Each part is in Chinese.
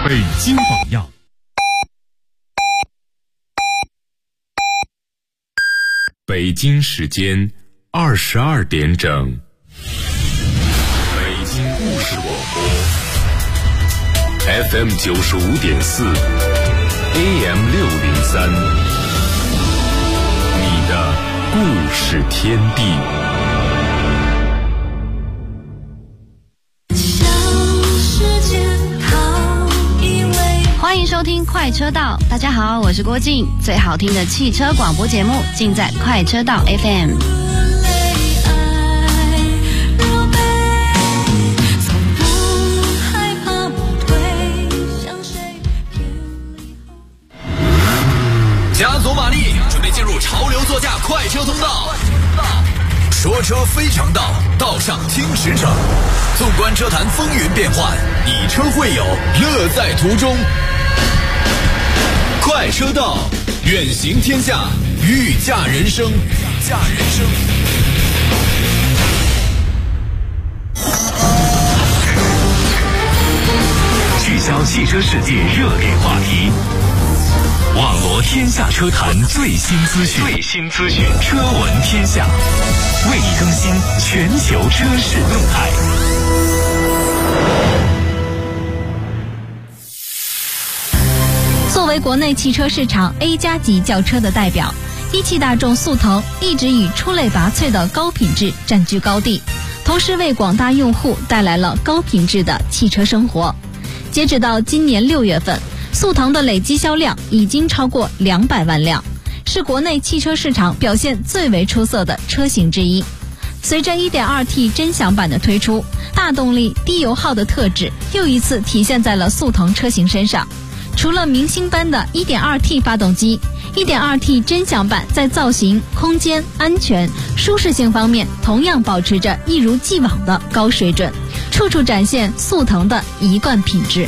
北京榜样。北京时间22点整，北京故事广播 FM 95.4 AM 603，你的故事天地。 欢迎收听快车道，大家好，我是郭静，最好听的汽车广播节目尽在快车道 FM。 加足马力，准备进入潮流座驾快车通道。说车非常道，道上听驰骋。纵观车坛风云变幻，以车会友，乐在途中。快车道，远行天下，御驾人生。 聚焦汽车世界热点话题，网罗天下车坛最新资讯，车闻天下，为你更新全球车市动态。 作为国内汽车市场 A 加级轿车的代表，一汽大众速腾一直以出类拔萃的高品质占据高地，同时为广大用户带来了高品质的汽车生活。截止到今年6月份，速腾的累计销量已经超过200万辆，是国内汽车市场表现最为出色的车型之一。随着 1.2T 臻享版的推出，大动力低油耗的特质又一次体现在了速腾车型身上。除了明星般的 1.2T 发动机， 1.2T 臻享版在造型、空间、安全、舒适性方面同样保持着一如既往的高水准，处处展现速腾的一贯品质。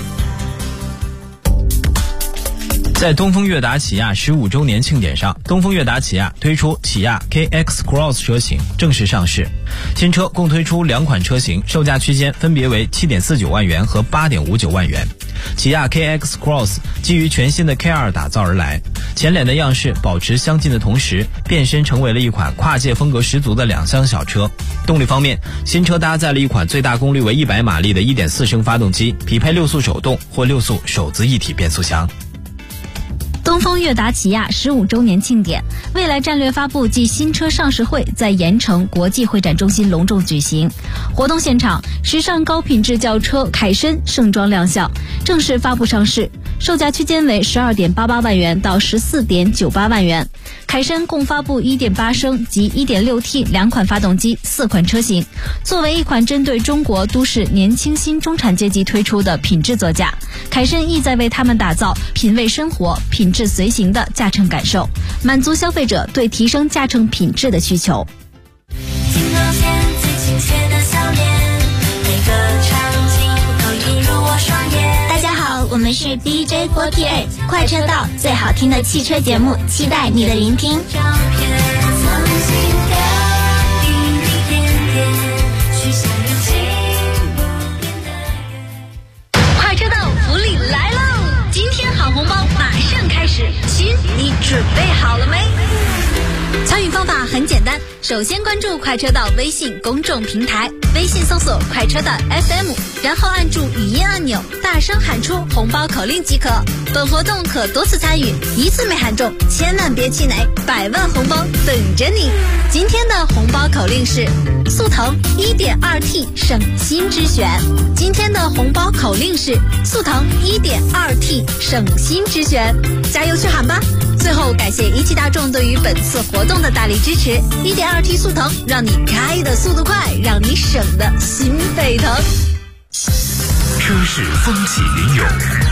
在东风悦达起亚15周年庆典上，东风悦达起亚推出起亚 KX Cross 车型正式上市。新车共推出2款车型，售价区间分别为 7.49 万元和 8.59 万元。起亚 KX Cross 基于全新的 K2 打造而来，前脸的样式保持相近的同时，变身成为了一款跨界风格十足的两厢小车。动力方面，新车搭载了一款最大功率为100马力的 1.4 升发动机，匹配6速手动或6速手自一体变速箱。 东风悦达起亚15周年庆典，未来战略发布暨新车上市会在盐城国际会展中心隆重举行。活动现场，时尚高品质轿车凯申盛装亮相，正式发布上市，售价区间为 12.88 万元到 14.98 万元。凯申共发布 1.8 升及 1.6T 2款发动机4款车型，作为一款针对中国都市年轻新中产阶级推出的品质座驾，凯申意在为他们打造品味生活、品质随行的驾乘感受，满足消费者对提升驾乘品质的需求。 镜头前最亲切的笑脸，每个场景都映入我双眼。大家好，我们是 DJ48 快车道，最好听的汽车节目，期待你的聆听。 快车道福利来喽！今天好红包马上开始，亲，你准备好了没？参与方法很简单，首先关注快车道微信公众平台，微信搜索快车道 FM， 然后按住语音按钮，大声喊出红包口令即可。本活动可多次参与，一次没喊中千万别气馁，100万红包等着你。今天的红包口令是速腾 1.2T 省心之选。今天的红包口令是速腾 1.2T 省心之选，加油去喊吧！最后感谢一汽大众对于本次活动的大力支持。1.2T 速腾，让你开的速度快，让你省的心沸腾。 车市风起云涌，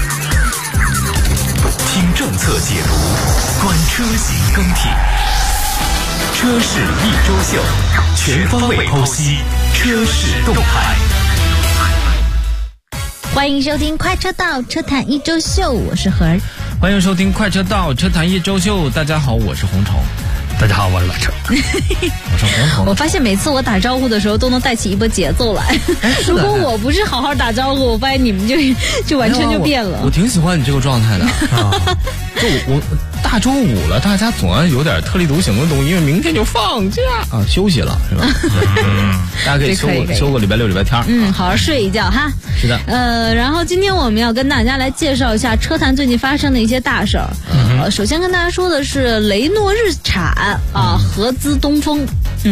听政策解读，观车型更替。车市一周秀，全方位剖析车市动态。 欢迎收听快车道车坛一周秀，我是何儿。 欢迎收听快车道车坛一周秀，大家好，我是洪宠。 大家好，我是百车。 我是黄鹏。 我发现每次我打招呼的时候都能带起一波节奏来。如果我不是好好打招呼，我发现你们就完全就变了。 我挺喜欢你这个状态的啊。就我大周五了，大家总要有点特立独行的东西，因为明天就放假啊，休息了是吧？大家可以休个礼拜六、礼拜天。 好好睡一觉哈。 是的。 然后今天我们要跟大家来介绍一下车坛最近发生的一些大事儿。首先跟大家说的是雷诺日产合资东风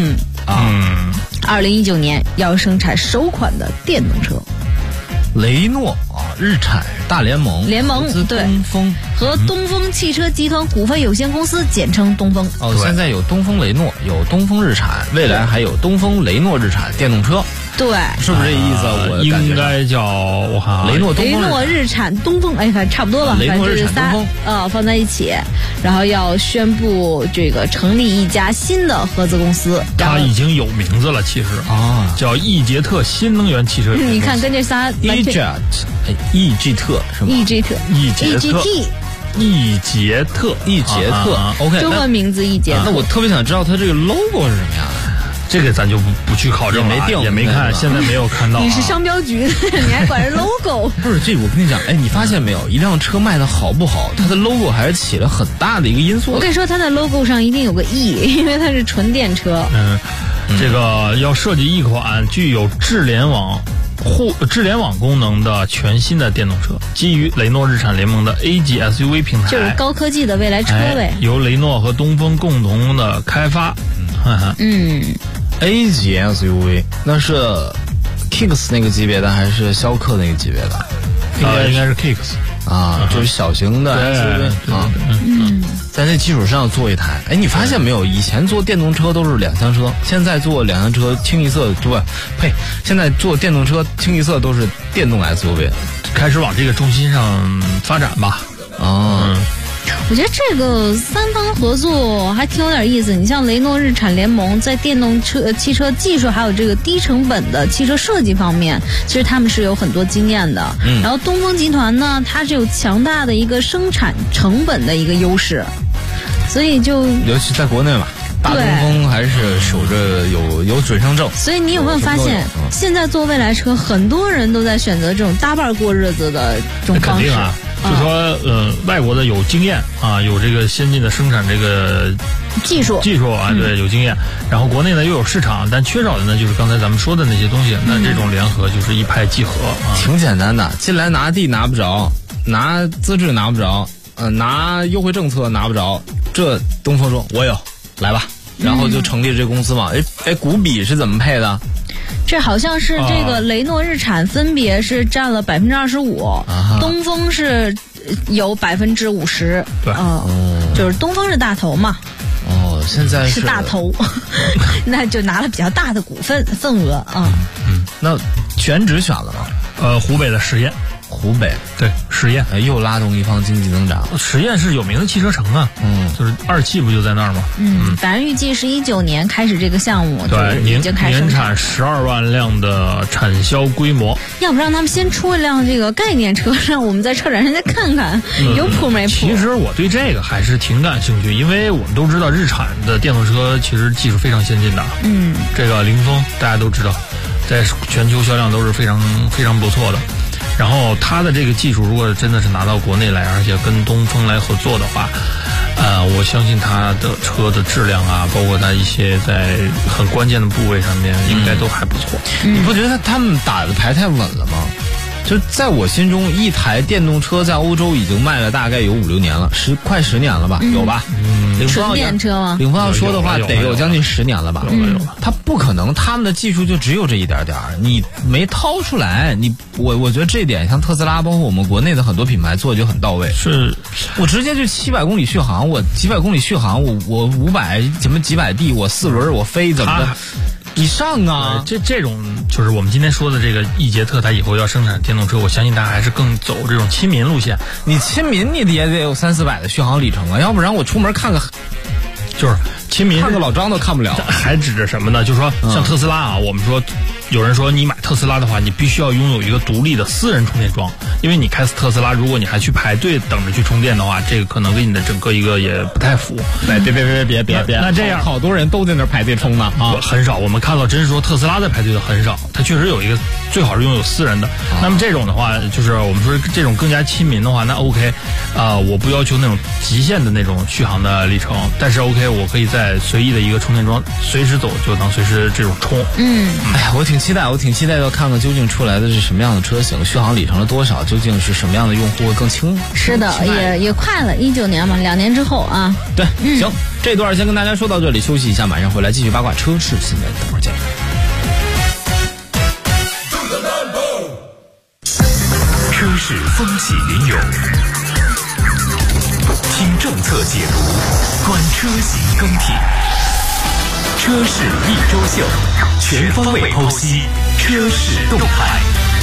，2019年要生产首款的电动车。 雷诺日产大联盟对，东风和东风汽车集团股份有限公司，简称东风。 现在有东风雷诺，有东风日产，未来还有东风雷诺日产电动车。 对， 是不是这意思？我应该叫我看雷诺日产东风，反正差不多吧。 雷诺日产东风放在一起，然后要宣布这个成立一家新的合资公司。 它已经有名字了，其实叫易捷特新能源汽车。 你看跟这仨易捷特是吗？ 易捷特 OK， 中文名字易捷特。 那我特别想知道它这个 logo 是什么样的。 这个咱就不去考证了，也没看，现在没有看到。 你是商标局的，你还管人 logo？ 不是，这我跟你讲，你发现没有，一辆车卖的好不好，它的 logo 还是起了很大的一个因素。 我跟你说，它的 logo 上一定有个 E， 因为它是纯电车。 这个要设计一款具有智联网功能的全新的电动车，基于雷诺日产联盟的 A 级 SUV 平台， 就是高科技的未来车位， 由雷诺和东风共同的开发。 A 级 SUV 那是 Kicks 那个级别的还是逍客那个级别的？ 应该是 Kicks 就是小型的 SUV 啊。在那基础上做一台。你发现没有？以前做电动车都是两厢车，现在做两厢车清一色现在做电动车清一色都是电动 SUV， 开始往这个中心上发展吧。 我觉得这个三方合作还挺有点意思。你像雷诺日产联盟在电动汽车技术还有这个低成本的汽车设计方面，其实他们是有很多经验的。然后东风集团呢，它是有强大的一个生产成本的一个优势，所以尤其在国内嘛，大东风还是守着有准生证。 所以你有没有发现，现在做未来车，很多人都在选择这种搭伴过日子的这种方式。 就说外国的有经验有这个先进的生产这个技术对，有经验。然后国内呢又有市场，但缺少的呢就是刚才咱们说的那些东西。那这种联合就是一拍即合挺简单的。进来拿地拿不着，拿资质拿不着，拿优惠政策拿不着，这东风说我有，来吧，然后就成立这公司嘛。股比是怎么配的？ 这好像是这个雷诺日产分别是占了25%，东风是有50%。 对， 就是东风是大头嘛。 现在是大头，那就拿了比较大的股份额啊。 那选址选了吗？ 湖北的十堰。 湖北对十堰， 又拉动一方经济增长。 十堰是有名的汽车城啊，就是2汽不就在那儿吗？ 反正预计是19年开始这个项目， 对， 已经开始年产12万辆的产销规模。 要不让他们先出一辆这个概念车，让我们在车展上再看看有谱没谱。 其实我对这个还是挺感兴趣，因为我们都知道日产的电动车其实技术非常先进的。这个凌风大家都知道，在全球销量都是非常非常不错的。然后它的这个技术如果真的是拿到国内来，而且跟东风来合作的话，我相信它的车的质量包括它一些在很关键的部位上面应该都还不错。 你不觉得他们打的牌太稳了吗？就在我心中，一台电动车在欧洲已经卖了大概有5-6年了，快10年了吧？有吧？ 纯电车吗？ 领风要说的话，得有将近10年了吧？ 有。 他不可能，他们的技术就只有这一点点，你没掏出来。我觉得这一点，像特斯拉，包括我们国内的很多品牌做的就很到位。 是， 我直接就700公里续航，我几百公里续航，我500什么几百 D， 我4轮我飞怎么的？你上啊！ 这种就是我们今天说的这个易捷特，它以后要生产电动车，我相信它还是更走这种亲民路线。 你亲民，你也得有300-400的续航里程啊，要不然我出门看个。 就是亲民， 看个老张都看不了。 还指着什么呢？就是说像特斯拉啊，我们说有人说你买特斯拉的话，你必须要拥有一个独立的私人充电桩，因为你开特斯拉，如果你还去排队等着去充电的话，这个可能跟你的整个一个也不太符。 别， 那这样好多人都在那儿排队充呢啊， 很少。我们看到真是说特斯拉在排队的很少，它确实有一个最好是拥有私人的。那么这种的话，就是我们说这种更加亲民的话，那 OK， 我不要求那种极限的那种续航的里程，但是 OK， 我可以在随意的一个充电桩随时走就能随时这种充。 哎呀，我挺期待要看看究竟出来的是什么样的车型，续航里程了多少，究竟是什么样的用户会更轻。 是的，也快了，19年嘛，2年之后啊。 对，行，这段先跟大家说到这里，休息一下，马上回来继续八卦车市新闻，等会儿见。 车市风起云涌，听政策解读，观车型更替。车市一周秀，全方位剖析车市动态。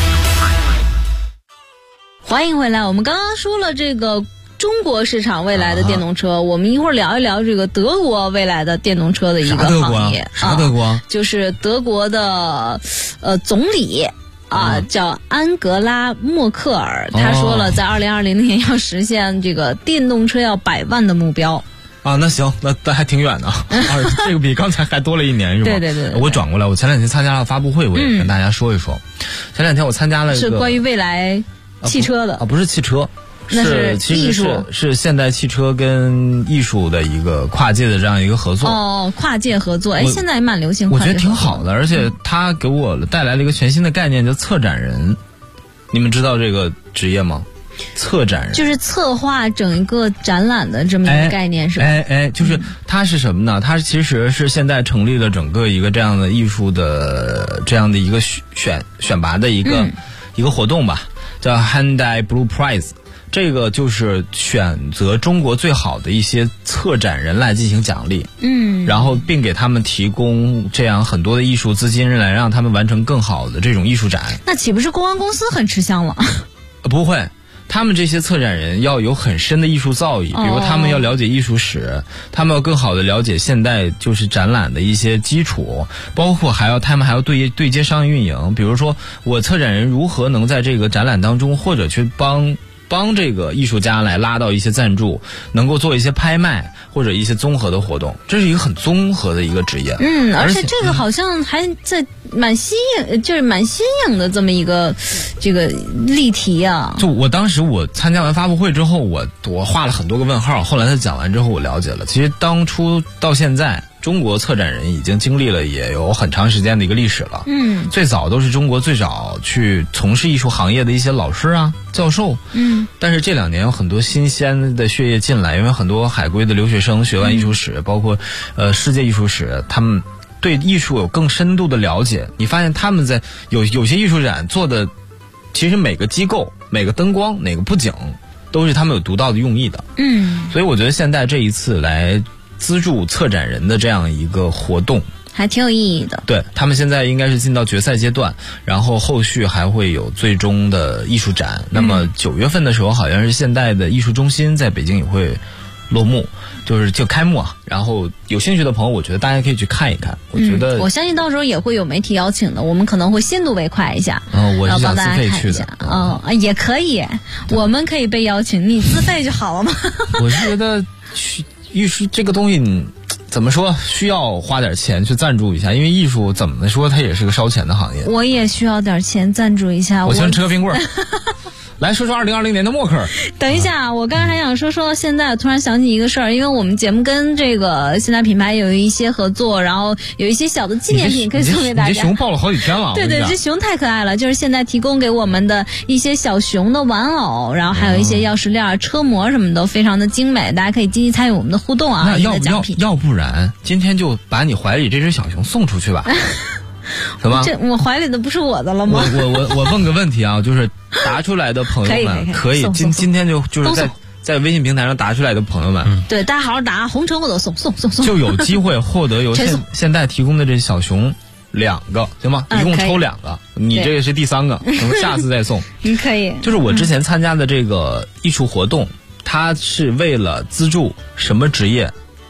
欢迎回来，我们刚刚说了这个中国市场未来的电动车，我们一会儿聊一聊这个德国未来的电动车的一个行业。 啥德国？ 就是德国的总理叫安格拉默克尔，他说了，在2020年要实现这个电动车要100万的目标。 啊，那行，那还挺远的，这个比刚才还多了1年是吧？ 对。 我转过来，我前2天参加了发布会，我也跟大家说一说。前2天我参加了一个是关于未来汽车的不是汽车， 那是艺术， 是现代汽车跟艺术的一个跨界的这样一个合作。 跨界合作，现在也蛮流行跨界合作。 我觉得挺好的，而且它给我带来了一个全新的概念，叫策展人。你们知道这个职业吗？策展人就是策划整一个展览的这么一个概念，是吧？ 就是它是什么呢？它其实是现在成立了整个一个这样的艺术的这样的一个选拔的一个活动吧，叫 Hyundai Blue Prize。这个就是选择中国最好的一些策展人来进行奖励，然后并给他们提供这样很多的艺术资金来让他们完成更好的这种艺术展。 那岂不是公安公司很吃香了？ 不会。他们这些策展人要有很深的艺术造诣，比如他们要了解艺术史，他们要更好的了解现代就是展览的一些基础，包括他们还要对接商业运营。比如说我策展人如何能在这个展览当中，或者去帮这个艺术家来拉到一些赞助，能够做一些拍卖或者一些综合的活动，这是一个很综合的一个职业。 而且这个好像还在蛮新颖的这么一个这个例题啊。 就我当时我参加完发布会之后，我画了很多个问号，后来他讲完之后我了解了，其实当初到现在中国策展人已经经历了也有很长时间的一个历史了。最早都是中国最早去从事艺术行业的一些老师啊、教授。但是这2年有很多新鲜的血液进来，因为很多海归的留学生学完艺术史，包括世界艺术史，他们对艺术有更深度的了解。你发现他们在有些艺术展做的，其实每个机构、每个灯光、哪个布景，都是他们有独到的用意的。所以我觉得现在这一次来资助策展人的这样一个活动还挺有意义的。 对，他们现在应该是进到决赛阶段，然后后续还会有最终的艺术展。那么9月份的时候，好像是现代的艺术中心在北京也会落幕，就开幕啊。然后有兴趣的朋友，我觉得大家可以去看一看。 我相信到时候也会有媒体邀请的，我们可能会先睹为快一下。 我是想可以去的。 也可以，我们可以被邀请，你自费就好了嘛。 我是觉得艺术这个东西怎么说，需要花点钱去赞助一下，因为艺术怎么说它也是个烧钱的行业。 我也需要点钱赞助一下。 我先吃个冰棍儿。来说说2020年的默克尔。 等一下，我刚才还想说到现在，突然想起一个事儿，因为我们节目跟这个现代品牌有一些合作，然后有一些小的纪念品可以送给大家。 你这熊抱了好几天了。 对，这熊太可爱了，就是现在提供给我们的一些小熊的玩偶，然后还有一些钥匙链、车模什么的，非常的精美，大家可以积极参与我们的互动啊。 那要不然今天就把你怀里这只小熊送出去吧。怎么？ 这我怀里的不是我的了吗？ 我问个问题啊，就是答出来的朋友们可以今天就是在微信平台上答出来的朋友们， 对，大家好好答，红尘我都送， 就有机会获得由现代提供的这小熊2个，行吗？一共抽2个，你这个是第3个，可能下次再送。 可以。 就是我之前参加的这个艺术活动，它是为了资助什么职业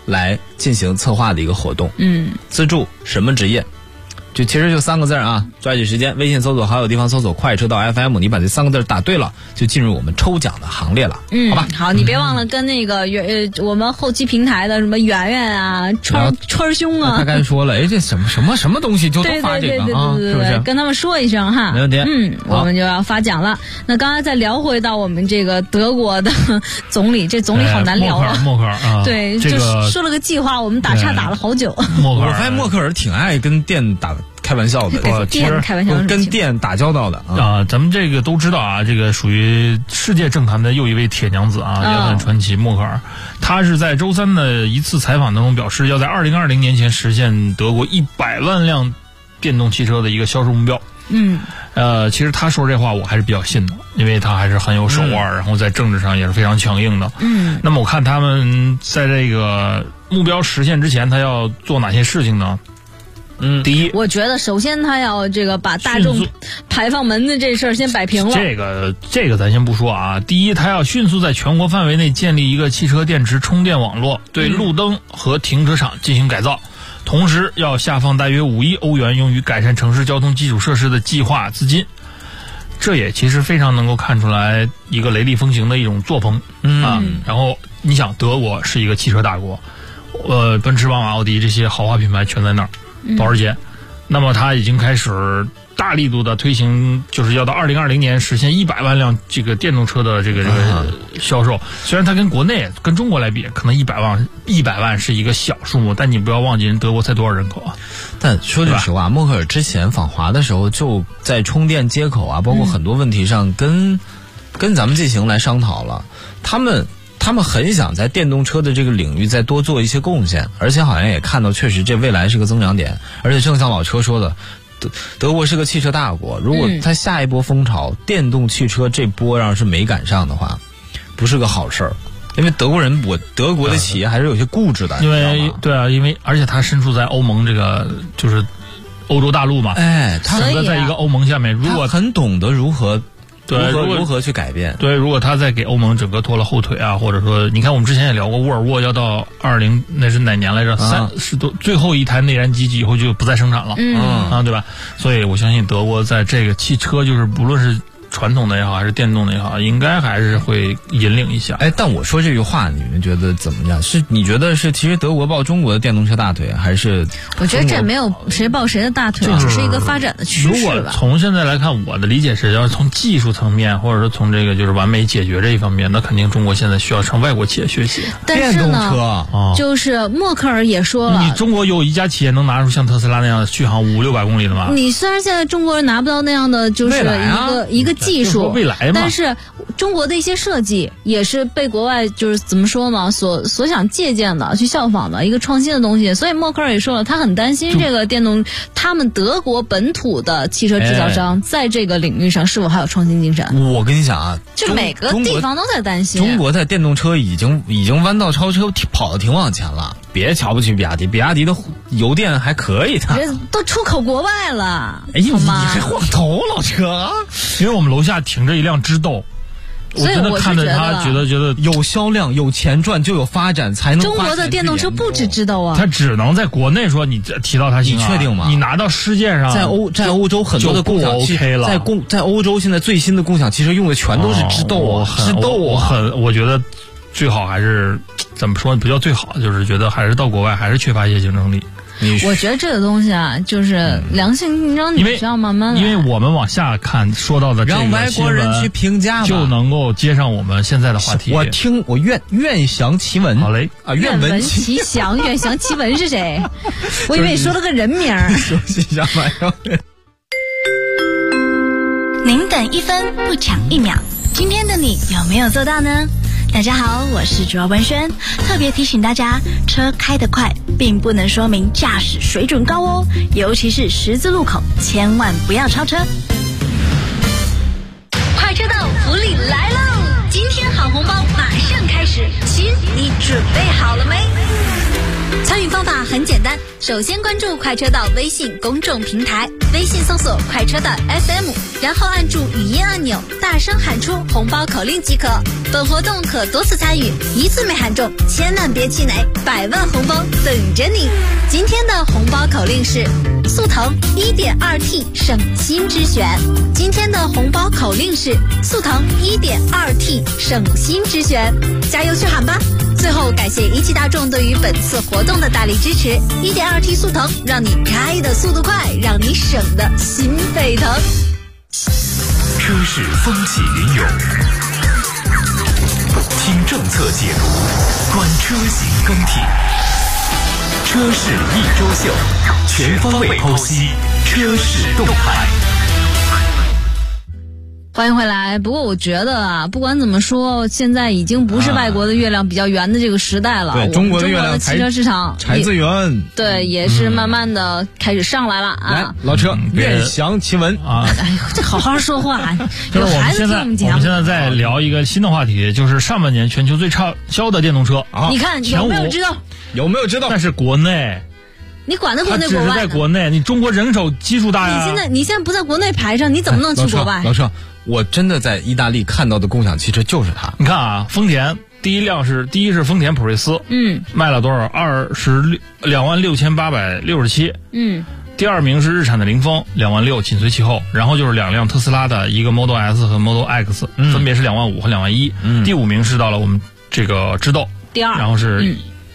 来进行策划的一个活动。资助什么职业？其实就3个字啊，抓紧时间，微信搜索好友地方搜索快车道 FM， 你把这3个字打对了，就进入我们抽奖的行列了，好吧？ 好，你别忘了跟那个我们后期平台的什么圆圆啊、川兄啊， 他刚才说了，这什么东西就都发这个啊，是不是？ 跟他们说一声哈， 没问题。 我们就要发奖了。那刚才再聊回到我们这个德国的总理，这总理好难聊啊。 默克尔啊， 对， 这个说了个计划，我们打岔打了好久。 我发现默克尔挺爱跟店开玩笑的，跟店打交道的啊。咱们这个都知道啊，这个属于世界政坛的又一位铁娘子啊，也很传奇。默克尔，他是在周3的一次采访当中表示，要在2020年前实现德国100万辆电动汽车的一个销售目标。其实他说这话我还是比较信的，因为他还是很有手腕，然后在政治上也是非常强硬的。那么我看他们在这个目标实现之前，他要做哪些事情呢？第一， 我觉得首先他要这个把大众排放门的这事儿先摆平了。 这个咱先不说啊。第一，他要迅速在全国范围内建立一个汽车电池充电网络，对路灯和停车场进行改造。同时要下放大约5亿欧元用于改善城市交通基础设施的计划资金。这也其实非常能够看出来一个雷厉风行的一种作风啊。然后你想，德国是一个汽车大国，奔驰、宝马、奥迪这些豪华品牌全在那儿。保时捷，那么他已经开始大力度的推行，就是要到2020年实现100万辆这个电动车的这个销售。虽然它跟国内跟中国来比，可能100万是一个小数目，但你不要忘记人德国才多少人口啊。 但说句实话，默克尔之前访华的时候就在充电接口啊，包括很多问题上跟咱们进行来商讨了。他们很想在电动车的这个领域再多做一些贡献，而且好像也看到确实这未来是个增长点。而且正像老车说的，德国是个汽车大国，如果它下一波风潮电动汽车这波要是没赶上的话，不是个好事儿。因为德国的企业还是有些固执的， 因为而且它身处在欧盟这个就是欧洲大陆嘛， 他整个在一个欧盟下面，如果他很懂得如何去改变。 对，如果他再给欧盟整个拖了后腿啊，或者说，你看我们之前也聊过，沃尔沃要到20那是哪年来着？30多，最后一台内燃机以后就不再生产了，对吧？所以我相信德国在这个汽车，就是不论是传统的也好，还是电动的也好，应该还是会引领一下。 但我说这句话，你们觉得怎么样？是你觉得是其实德国抱中国的电动车大腿，还是？ 我觉得这没有谁抱谁的大腿，只是一个发展的趋势吧。 如果从现在来看，我的理解是，要是从技术层面，或者说从这个就是完美解决这一方面，那肯定中国现在需要向外国企业学习。 但是呢，就是默克尔也说了， 你中国有一家企业能拿出像特斯拉那样的续航500-600公里的吗？ 你虽然现在中国人拿不到那样的，就是一个技术， 未来嘛， 但是中国的一些设计也是被国外就是怎么说呢，所想借鉴的，去效仿的一个创新的东西。所以默克尔也说了，他很担心这个电动，他们德国本土的汽车制造商在这个领域上是否还有创新精神。 我跟你讲啊， 就每个地方都在担心。 中国在电动车已经弯道超车，跑得挺往前了。别瞧不起比亚迪，比亚迪的油电还可以的， 都出口国外了。 哎呦，你还晃头老车？ 因为我们楼下停着一辆知豆。我真的看着他觉得有销量有钱赚就有发展才能。 中国的电动车不止知道啊， 他只能在国内说你提到他行啊， 你确定吗？ 你拿到世界上， 在欧洲很多的共享 OK 了， 在欧洲现在最新的共享汽车用的全都是知豆啊，知豆啊。 我觉得最好还是怎么说？不叫最好，就是觉得还是到国外还是缺乏一些竞争力。 我觉得这个东西啊，就是良性竞争，你需要慢慢来。 因为我们往下看说到的这个让外国人去评价， 就能够接上我们现在的话题。 我愿详其闻。 好嘞啊，愿闻其详，愿详其闻是谁？我以为你说了个人名。 熟悉一下马上。 您等1分不抢1秒，今天的你有没有做到呢？大家好，我是主要文轩，特别提醒大家，车开得快并不能说明驾驶水准高哦，尤其是十字路口，千万不要超车。 快车道福利来喽！今天好红包马上开始，亲，你准备好了没？参与方法很简单，首先关注快车道微信公众平台，微信搜索快车道 FM， 然后按住语音按钮，大声喊出红包口令即可。 本活动可多次参与，一次没喊中千万别气馁，100万红包等着你。今天的红包口令是速腾 1.2T 省心之选。今天的红包口令是速腾 1.2T 省心之选，加油去喊吧！最后感谢一汽大众对于本次活动的大力支持。1.2T 速腾，让你开的速度快，让你省的心沸腾。 车市风起云涌，听政策解读，观车型更替。车市一周秀，全方位剖析车市动态。 欢迎回来。不过我觉得啊，不管怎么说，现在已经不是外国的月亮比较圆的这个时代了。 对，中国的月亮汽车市场才最圆。 对，也是慢慢的开始上来了啊。 来，老车，愿详其闻啊！ 哎呦，这好好说话。 就是我们现在在聊一个新的话题，就是上半年全球最畅销的电动车啊。 你看有没有知道？ 有没有知道？ 但是国内。 你管得国内国外？ 只是在国内，你中国人口基数大呀。 你现在不在国内排上，你怎么能去国外？ 老车，我真的在意大利看到的共享汽车就是它。 你看啊，丰田第一是丰田普锐斯，卖了多少？26867，第二名是日产的凌风26000，紧随其后，然后就是2辆特斯拉的一个 Model S 和 Model X，分别是25000和21000，第5名是到了我们这个知豆， 第二， 然后是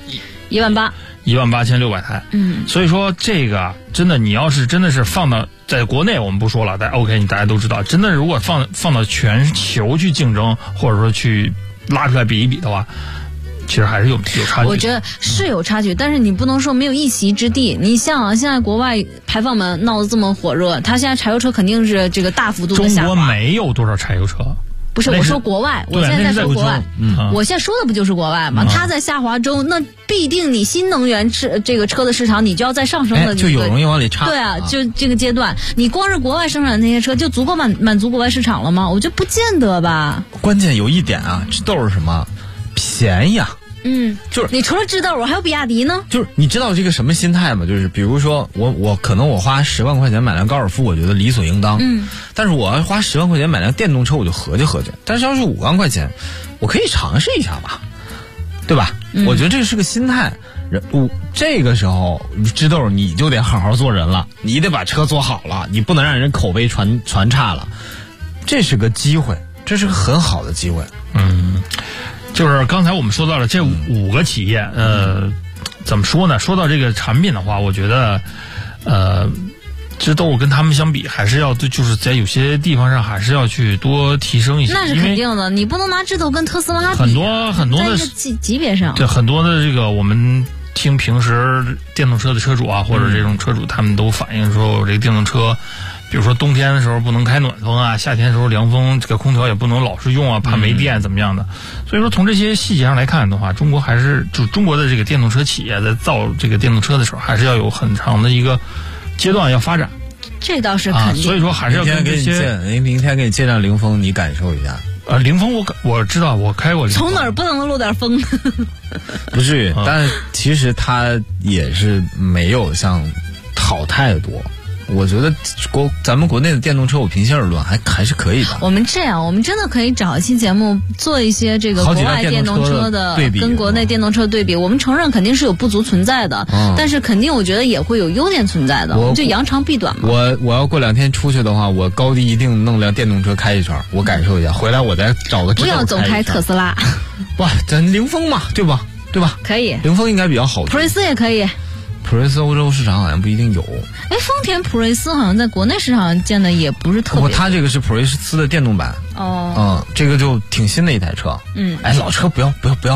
18600台，所以说这个真的，你要是真的是放到在国内我们不说了，在 OK 大家都知道，真的如果放到全球去竞争，或者说去拉出来比一比的话，其实还是有差距。 我觉得是有差距，但是你不能说没有一席之地。你像啊，现在国外排放门闹得这么火热，它现在柴油车肯定是这个大幅度的下滑。 中国没有多少柴油车。 不是，我说国外，我现在在说国外，我现在说的不就是国外吗？它在下滑中，那必定你新能源这个车的市场，你就要在上升的， 就有容易往里插。 对啊，就这个阶段，你光是国外生产的那些车就足够满足国外市场了吗？我觉得不见得吧。 关键有一点啊，这都是什么？便宜啊。 就是你除了知道我还有比亚迪呢。 就是你知道这个什么心态吗？就是比如说我可能我花10万块钱买辆高尔夫，我觉得理所应当。但是我要花10万块钱买辆电动车，我就合计合计。但是要是5万块钱，我可以尝试一下吧，对吧？我觉得这是个心态。这个时候知豆你就得好好做人了，你得把车做好了，你不能让人口碑传差了。这是个机会，这是个很好的机会。 就是刚才我们说到了这5个企业，怎么说呢？说到这个产品的话，我觉得，知豆跟他们相比，还是要就是在有些地方上还是要去多提升一些。 那是肯定的，你不能拿知豆跟特斯拉比。 很多的级别上， 对很多的这个我们听平时电动车的车主啊，或者这种车主，他们都反映说，我这个电动车。比如说冬天的时候不能开暖风啊，夏天的时候凉风，这个空调也不能老是用啊，怕没电怎么样的。所以说从这些细节上来看的话，中国还是就中国的这个电动车企业在造这个电动车的时候，还是要有很长的一个阶段要发展。 这倒是肯定。 所以说还是要跟这些。 明天给你借辆凌风，你感受一下。 凌风我知道，我开过凌风。 从哪儿不能漏点风？ 不至于，但其实它也是没有像好太多。我觉得咱们国内的电动车，我平心而论还是可以的。 我们真的可以找一期节目做一些这个国外电动车的跟国内电动车对比。我们承认肯定是有不足存在的，但是肯定我觉得也会有优点存在的。就扬长避短嘛。 我要过2天出去的话，我高低一定弄辆电动车开一圈，我感受一下。回来我再找个。 不要总开特斯拉。 哇，咱凌风嘛，对吧？ 可以。 凌风应该比较好。 普锐斯也可以。 普锐斯欧洲市场好像不一定有。 丰田普锐斯好像在国内市场见的也不是特别。 它这个是普锐斯的电动版。这个就挺新的一台车。老车不要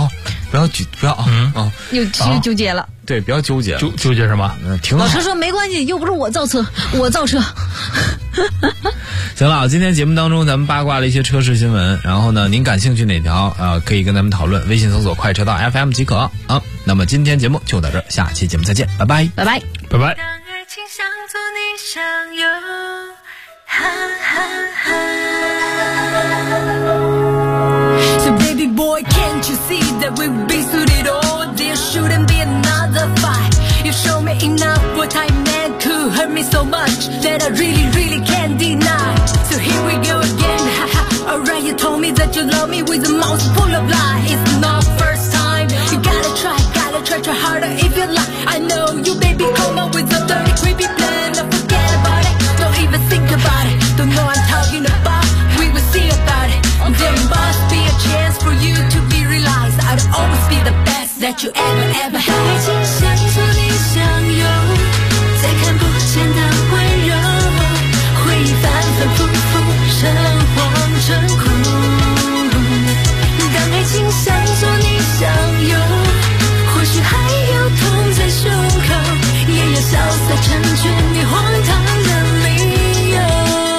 啊！ 又纠结了。 对，不要纠结。 纠结什么？ 挺好。 老车说没关系，又不是我造车，我造车。 行了，今天节目当中咱们八卦了一些车市新闻，然后呢，您感兴趣哪条可以跟咱们讨论，微信搜索快车道 FM 即可啊。那么今天节目就到这儿，下期节目再见，拜拜， 拜拜， 拜拜。 当爱情像做你想有，哈哈哈。So baby boy, can't you see that we've been through it all? There shouldn't be another fight. You show me enough what I meant could hurt me so much that I really can't deny. So here we go again, haha. Alright, you told me me that you love me with a mouth full of lies. It's not first time. You gotta try harder if you like. I know you, baby, come up with a dirty, creepy plan. Don't forget about it. Don't even think about it. Don't know I'm talking about. We will see about it. There must be a chance for you to be realized. I'd always be the best that you ever had. 已经想做你想有，再看不见的温柔，回忆反反复复，诚惶诚恐。当爱情想做你想有，或许还有痛在胸口，也有潇洒成全你荒唐的理由。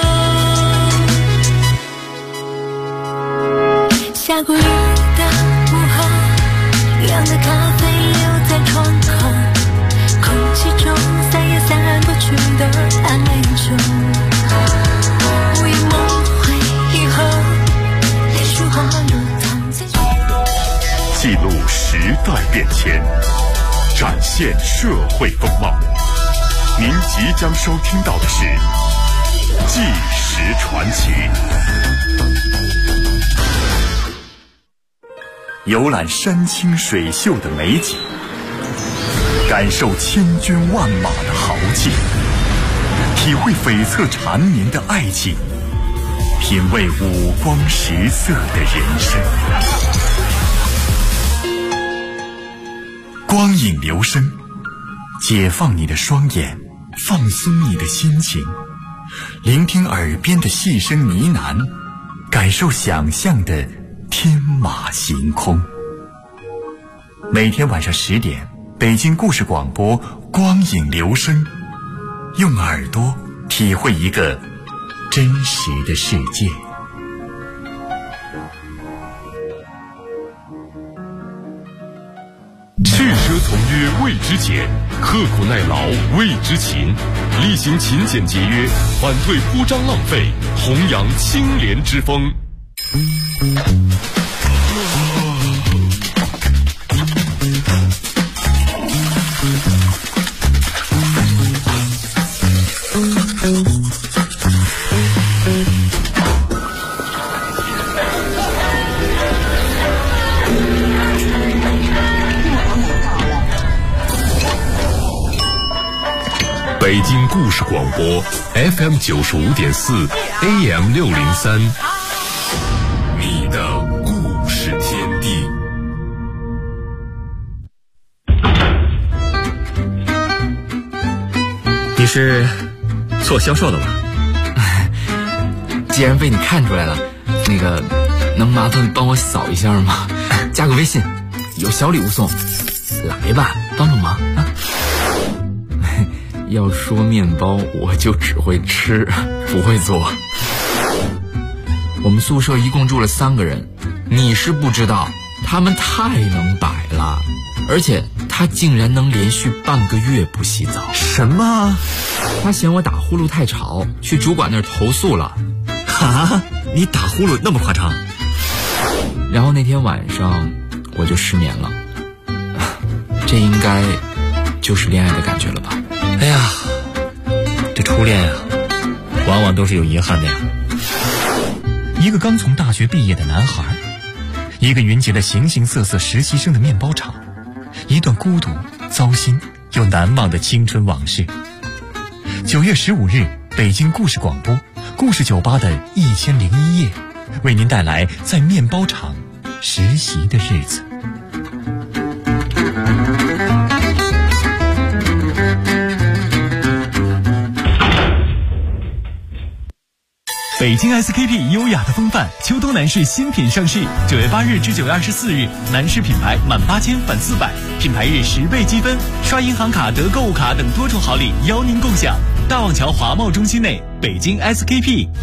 下过雨的午后，凉的咖啡留在窗口，空气中散也散不去的哀愁，无言梦回以后，连续花路躺在记录时代变迁，展现社会风貌。您即将收听到的是《纪实传奇》。游览山清水秀的美景，感受千军万马的豪气，体会悱恻缠绵的爱情，品味五光十色的人生。光影留声，解放你的双眼，放松你的心情，聆听耳边的细声呢喃，感受想象的天马行空。每天晚上10点，北京故事广播光影留声，用耳朵体会一个真实的世界。 赤奢从约谓之俭，刻苦耐劳谓之勤，厉行勤俭节约，反对铺张浪费，弘扬清廉之风。北京故事广播 FM 95.4 AM 603，你的故事天地。 你是做销售的吧？ 既然被你看出来了，那个能麻烦帮我扫一下吗？加个微信，有小礼物送。来吧，帮帮忙啊！要说面包，我就只会吃，不会做。我们宿舍一共住了3个人，你是不知道，他们太能摆了，而且他竟然能连续半个月不洗澡。 什么？ 他嫌我打呼噜太吵，去主管那儿投诉了。 哈，你打呼噜那么夸张？ 然后那天晚上我就失眠了，这应该就是恋爱的感觉了吧。 哎呀，这初恋啊，往往都是有遗憾的呀。 一个刚从大学毕业的男孩，一个云集了形形色色实习生的面包厂，一段孤独、糟心又难忘的青春往事。9月15日，北京故事广播故事酒吧的1001夜，为您带来在面包厂实习的日子。北京 SKP 优雅的风范，秋冬男士新品上市，9月8日至9月24日，男士品牌满8000返400，品牌日10倍积分，刷银行卡得购物卡等多重好礼邀您共享。大望桥华贸中心内，北京 SKP。